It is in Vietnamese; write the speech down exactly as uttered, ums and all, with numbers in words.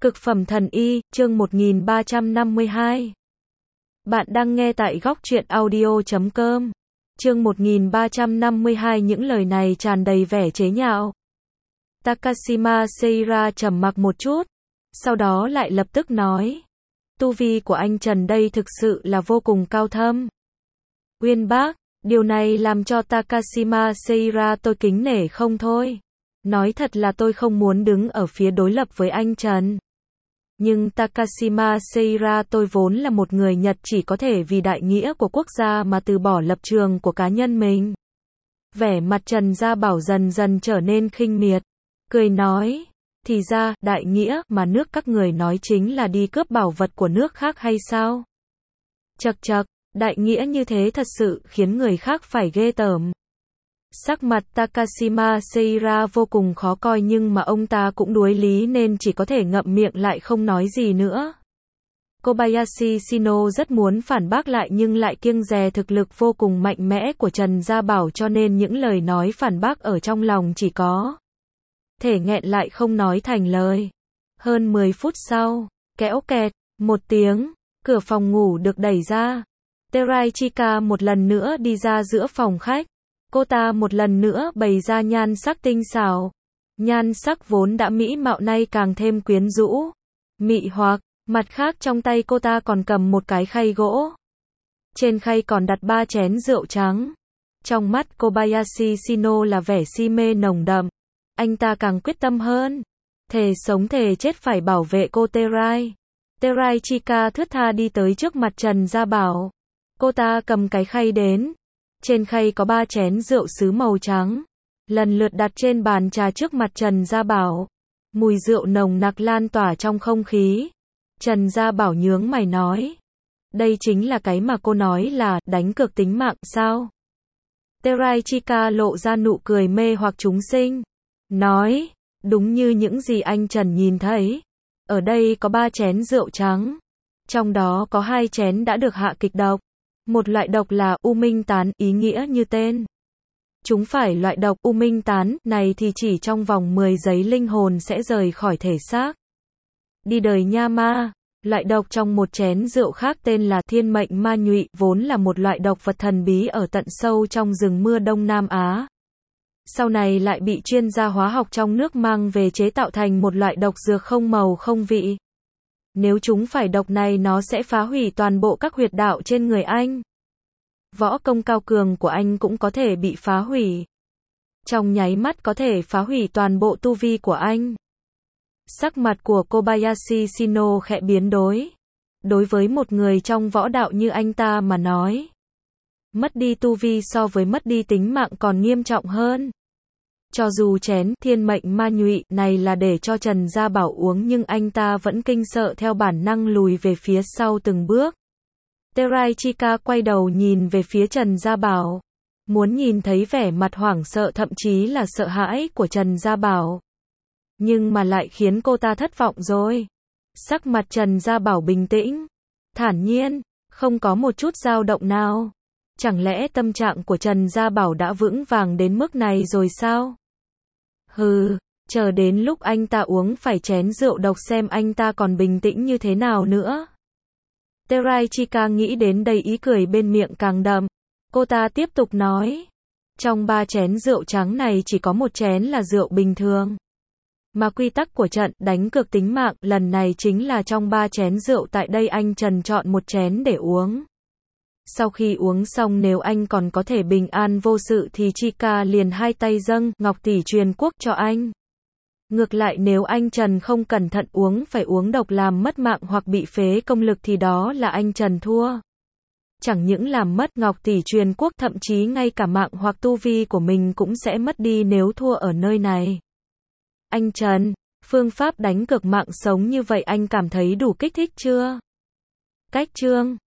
Cực phẩm thần y, chương một nghìn ba trăm năm mươi hai. Bạn đang nghe tại góc truyện audio chấm com. Chương một nghìn ba trăm năm mươi hai, những lời này tràn đầy vẻ chế nhạo. Takashima Seira trầm mặc một chút, sau đó lại lập tức nói. Tu vi của anh Trần đây thực sự là vô cùng cao thâm. Uyên bác, điều này làm cho Takashima Seira tôi kính nể không thôi. Nói thật là tôi không muốn đứng ở phía đối lập với anh Trần. Nhưng Takashima Seira tôi vốn là một người Nhật chỉ có thể vì đại nghĩa của quốc gia mà từ bỏ lập trường của cá nhân mình. Vẻ mặt Trần Gia Bảo dần dần trở nên khinh miệt. Cười nói, thì ra, đại nghĩa mà nước các người nói chính là đi cướp bảo vật của nước khác hay sao? Chậc chậc, đại nghĩa như thế thật sự khiến người khác phải ghê tởm. Sắc mặt Takashima Seira vô cùng khó coi nhưng mà ông ta cũng đuối lý nên chỉ có thể ngậm miệng lại không nói gì nữa. Kobayashi Shino rất muốn phản bác lại nhưng lại kiêng dè thực lực vô cùng mạnh mẽ của Trần Gia Bảo cho nên những lời nói phản bác ở trong lòng chỉ có thể nghẹn lại không nói thành lời. Hơn mười phút sau, kéo kẹt, một tiếng, cửa phòng ngủ được đẩy ra. Teraichika một lần nữa đi ra giữa phòng khách. Cô ta một lần nữa bày ra nhan sắc tinh xảo. Nhan sắc vốn đã mỹ mạo nay càng thêm quyến rũ, mị hoặc, mặt khác trong tay cô ta còn cầm một cái khay gỗ. Trên khay còn đặt ba chén rượu trắng. Trong mắt Kobayashi Shino là vẻ si mê nồng đậm. Anh ta càng quyết tâm hơn. Thề sống thề chết phải bảo vệ cô Terai. Teraichika thướt tha đi tới trước mặt Trần Gia Bảo. Cô ta cầm cái khay đến. Trên khay có ba chén rượu sứ màu trắng, lần lượt đặt trên bàn trà trước mặt Trần Gia Bảo. Mùi rượu nồng nặc lan tỏa trong không khí. Trần Gia Bảo nhướng mày nói, đây chính là cái mà cô nói là đánh cược tính mạng sao? Teraichika lộ ra nụ cười mê hoặc chúng sinh, nói, đúng như những gì anh Trần nhìn thấy. Ở đây có ba chén rượu trắng, trong đó có hai chén đã được hạ kịch độc. Một loại độc là U Minh Tán, ý nghĩa như tên. Chúng phải loại độc U Minh Tán này thì chỉ trong vòng mười giây linh hồn sẽ rời khỏi thể xác. Đi đời nha ma. Loại độc trong một chén rượu khác tên là Thiên Mệnh Ma Nhụy, vốn là một loại độc vật thần bí ở tận sâu trong rừng mưa Đông Nam Á. Sau này lại bị chuyên gia hóa học trong nước mang về chế tạo thành một loại độc dược không màu không vị. Nếu chúng phải độc này nó sẽ phá hủy toàn bộ các huyệt đạo trên người anh. Võ công cao cường của anh cũng có thể bị phá hủy. Trong nháy mắt có thể phá hủy toàn bộ tu vi của anh. Sắc mặt của Kobayashi Shino khẽ biến đổi. Đối với một người trong võ đạo như anh ta mà nói, mất đi tu vi so với mất đi tính mạng còn nghiêm trọng hơn. Cho dù chén Thiên Mệnh Ma Nhụy này là để cho Trần Gia Bảo uống nhưng anh ta vẫn kinh sợ theo bản năng lùi về phía sau từng bước. Teraichika quay đầu nhìn về phía Trần Gia Bảo, muốn nhìn thấy vẻ mặt hoảng sợ thậm chí là sợ hãi của Trần Gia Bảo. Nhưng mà lại khiến cô ta thất vọng rồi. Sắc mặt Trần Gia Bảo bình tĩnh, thản nhiên, không có một chút dao động nào. Chẳng lẽ tâm trạng của Trần Gia Bảo đã vững vàng đến mức này rồi sao? Hừ, chờ đến lúc anh ta uống phải chén rượu độc xem anh ta còn bình tĩnh như thế nào nữa. Teraichika nghĩ đến đây ý cười bên miệng càng đậm. Cô ta tiếp tục nói, trong ba chén rượu trắng này chỉ có một chén là rượu bình thường. Mà quy tắc của trận đánh cược tính mạng lần này chính là trong ba chén rượu tại đây anh Trần chọn một chén để uống. Sau khi uống xong nếu anh còn có thể bình an vô sự thì Chika liền hai tay dâng ngọc tỷ truyền quốc cho anh. Ngược lại nếu anh Trần không cẩn thận uống phải uống độc làm mất mạng hoặc bị phế công lực thì đó là anh Trần thua. Chẳng những làm mất ngọc tỷ truyền quốc thậm chí ngay cả mạng hoặc tu vi của mình cũng sẽ mất đi nếu thua ở nơi này. Anh Trần, phương pháp đánh cược mạng sống như vậy anh cảm thấy đủ kích thích chưa? Cách chương